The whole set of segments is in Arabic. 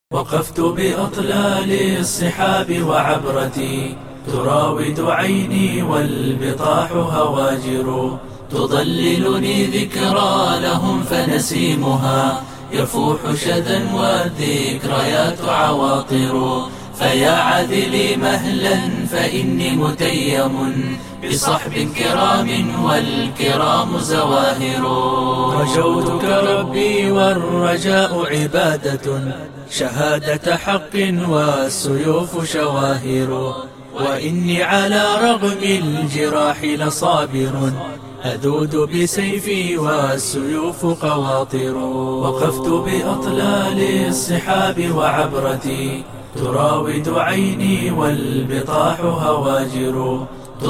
وقفت بأطلال الصحاب وعبرتي تراود عيني والبطاح هواجر، تضللني ذكرى لهم فنسيمها يفوح شذا والذكريات عواطر. فيا عذلي مهلا فإني متيم بصحب كرام والكرام زواهر. رجوتك ربي والرجاء عبادة، شهادة حق والسيوف شواهر. وإني على رغم الجراح لصابر، أذود بسيفي والسيوف قواطر. وقفت بأطلال الصحاب وعبرتي تراود عيني والبطاح هواجر،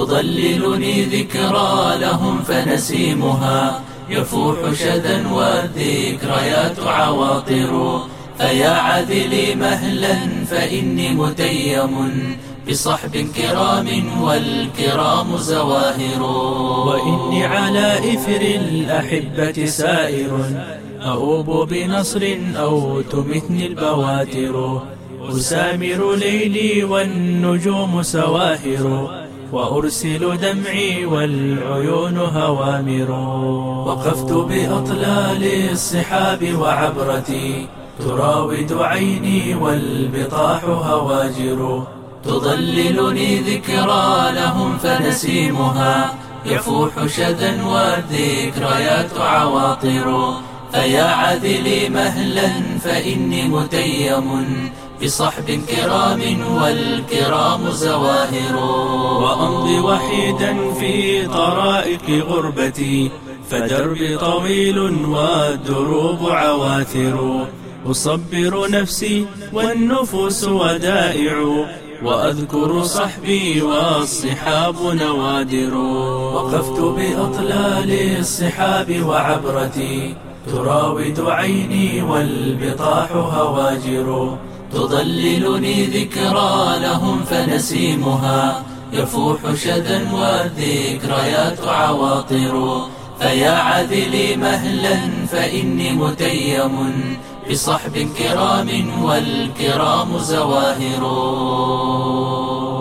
تضللني ذكرى لهم فنسيمها يفوح شذا والذكريات عواطر. فيا عذلي مهلا فإني متيم بصحب كرام والكرام زواهر. وإني على إثر الأحبة سائر، أؤوب بنصر أو تمتني البواتر. أسامر ليلي والنجوم سواهر، وأرسل دمعي والعيون هوامر. وقفت بأطلال الصحاب وعبرتي تراود عيني والبطاح هواجر، تضللني ذكرى لهم فنسيمها يفوح شذا والذكريات عواطر. فيا عذلي مهلا فإني متيم بصحب كرام والكرام زواهر. وأمضي وحيدا في طرائق غربتي فدربي طويل والدروب عواثر. أصبر نفسي والنفوس ودائع، وأذكر صحبي والصحاب نوادر. وقفت بأطلال الصحاب وعبرتي تراود عيني والبطاح هواجر، تضللني ذكرى لهم فنسيمها يفوح شذا والذكريات عواطر. فيا عذلي مهلا فإني متيم بصحب كرام والكرام زواهر.